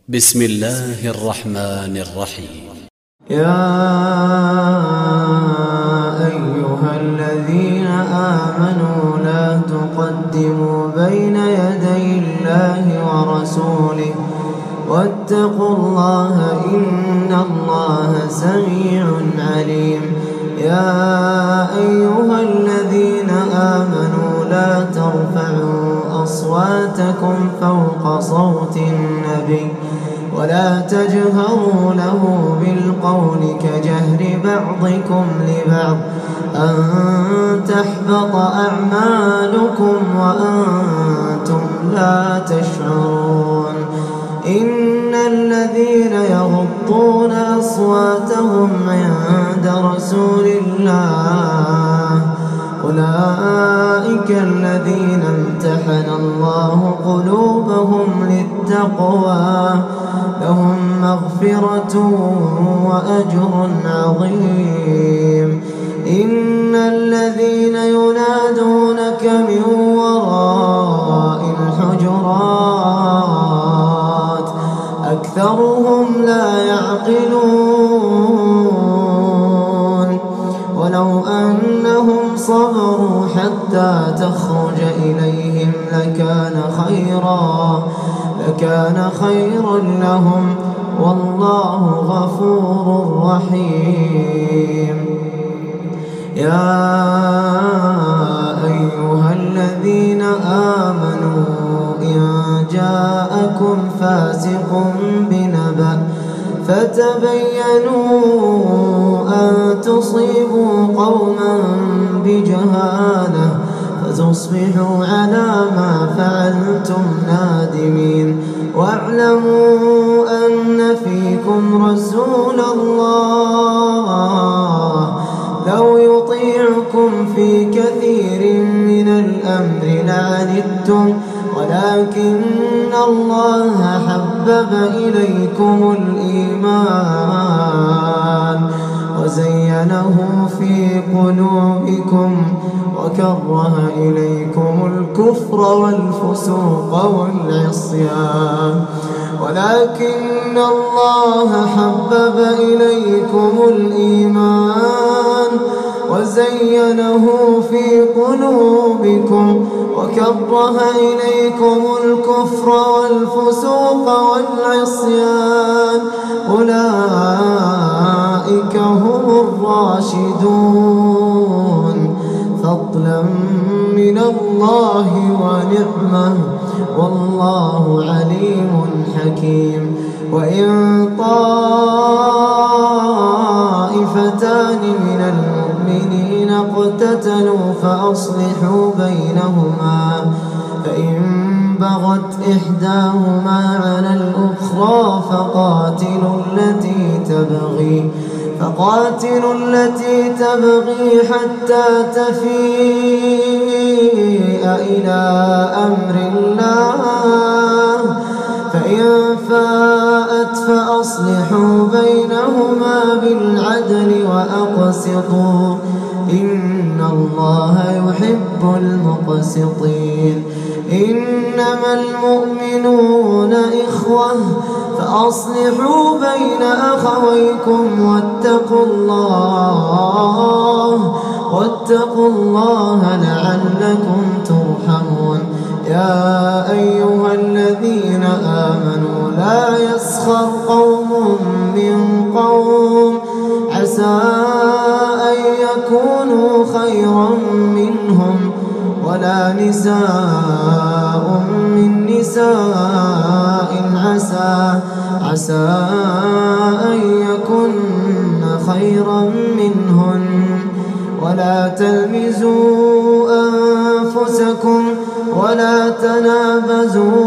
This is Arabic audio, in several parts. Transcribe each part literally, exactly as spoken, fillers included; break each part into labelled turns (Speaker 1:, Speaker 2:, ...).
Speaker 1: بسم الله الرحمن الرحيم.
Speaker 2: يا أيها الذين آمنوا لا تقدموا بين يدي الله ورسوله واتقوا الله إن الله سميع عليم. يا أيها الذين آمنوا لا ترفعوا أصواتكم فوق صوت النبي ولا تجهروا له بالقول كجهر بعضكم لبعض أن تحبط أعمالكم وأنتم لا تشعرون. إن الذين يغضون أصواتهم عند رسول الله أولئك الذين امتحن الله قلوبهم للتقوى لهم مغفرة وأجر عظيم. إن الذين ينادونك من وراء الحجرات أكثرهم لا يعقلون. ولو أنهم صبروا حتى تخرج إليهم لكان خيرا لكان خيرا لهم والله غفور رحيم. يا أيها الذين آمنوا إن جاءكم فاسق بنبأ فتبينوا أن تصيبوا قوما بجهالة فتصبحوا على ما فعلتم نادمين. واعلموا أن فيكم رسول الله لو يطيعكم في كثير من الأمر لعنتم ولكن الله حبب إليكم الإيمان وزينه في قلوبكم وكره إليكم الكفر والفسوق والعصيان ولكن الله حبب إليكم الإيمان وزينه في قلوبكم وكره إليكم الكفر والفسوق والعصيان أولئك هم الراشدون فضلا من الله ونعمة والله عليم حكيم. وإن طائفتان من المؤمنين اقتتلوا فأصلحوا بينهما فإن بغت إحداهما على الأخرى فقاتلوا التي تبغي فقاتلوا التي تبغي حتى تفيء إلى أمر الله فإن فاءت فأصلحوا بينهما بالعدل وأقسطوا إن الله يحب المقسطين. إنما المؤمنون إخوة فأصلحوا بين أخويكم واتقوا الله واتقوا الله لعلكم ترحمون. يا أيها الذين آمنوا لا يسخر قوم من قوم عسى أن يكونوا خيرا منهم ولا نساء من نساء عسى عسى أن يكن خيرا منهن ولا تلمزوا أنفسكم ولا تنابزوا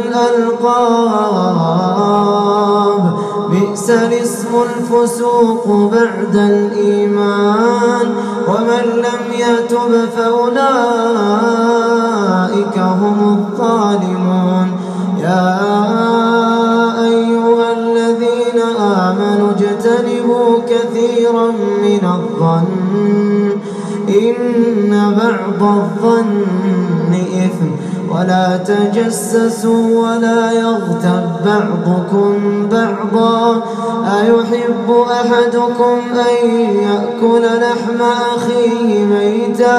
Speaker 2: بالألقاب بئس الاسم الفسوق بعد الإيمان ومن لم يتب فأولئك هم الظالمون. يا أيها الذين آمنوا اجتنبوا كثيرا من الظن إن بعض الظن إثم ولا تجسسوا ولا يغتب بعضكم بعضا أيحب أحدكم أن يأكل لحم أخيه ميتا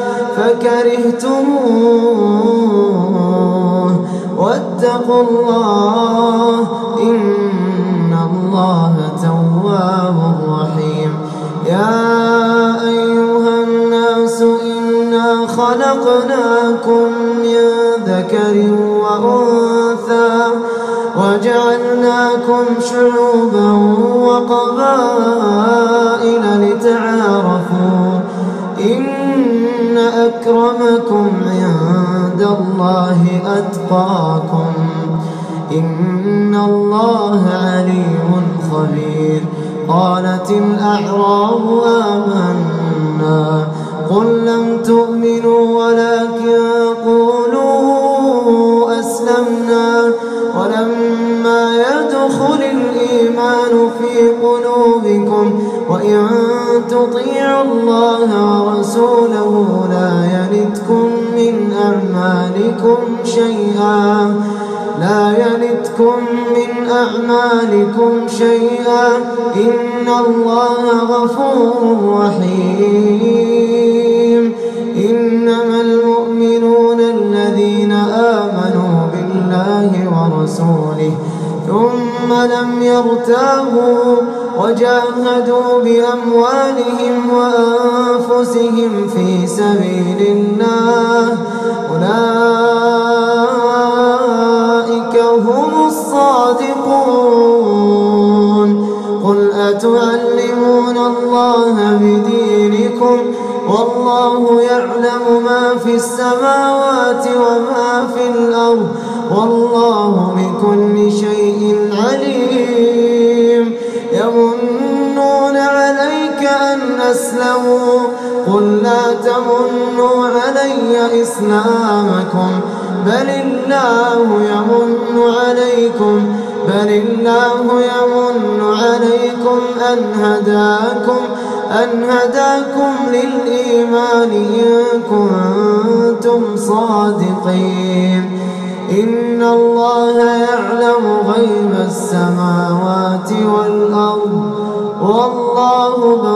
Speaker 2: فكرهتموه واتقوا الله إن الله تواب رحيم. يا أيها الناس إنا خلقناكم من ذكر وأنثى وجعلناكم شعوبا وقبائل لتعارفوا إن أكرمكم عند الله أتقاكم إن الله عليم خبير. قالت الأعراب آمنا قل لم تؤمنوا ولكن قولوا أسلمنا ولما يدخل الإيمان في قلوبكم وإن تطيعوا الله ورسوله لا يلتكم من أعمالكم شيئا لا يلتكم من أعمالكم شيئا إن الله غفور رحيم. إنما المؤمنون الذين آمنوا بالله ورسوله ثم لم يرتابوا وجاهدوا بأموالهم وأنفسهم في سبيل الله أولئك هم الصادقون. قل أتعلمون الله بدينكم والله يعلم ما في السماوات وما في الأرض والله بكل شيء عليم. يمنون عليك أن أسلموا قل لا تمنوا علي إسلامكم بل الله يمن عليكم بل الله يمن عليكم أن هداكم أن هداكم للإيمان إن كنتم صادقين. إن الله يعلم غيب السماوات والأرض والله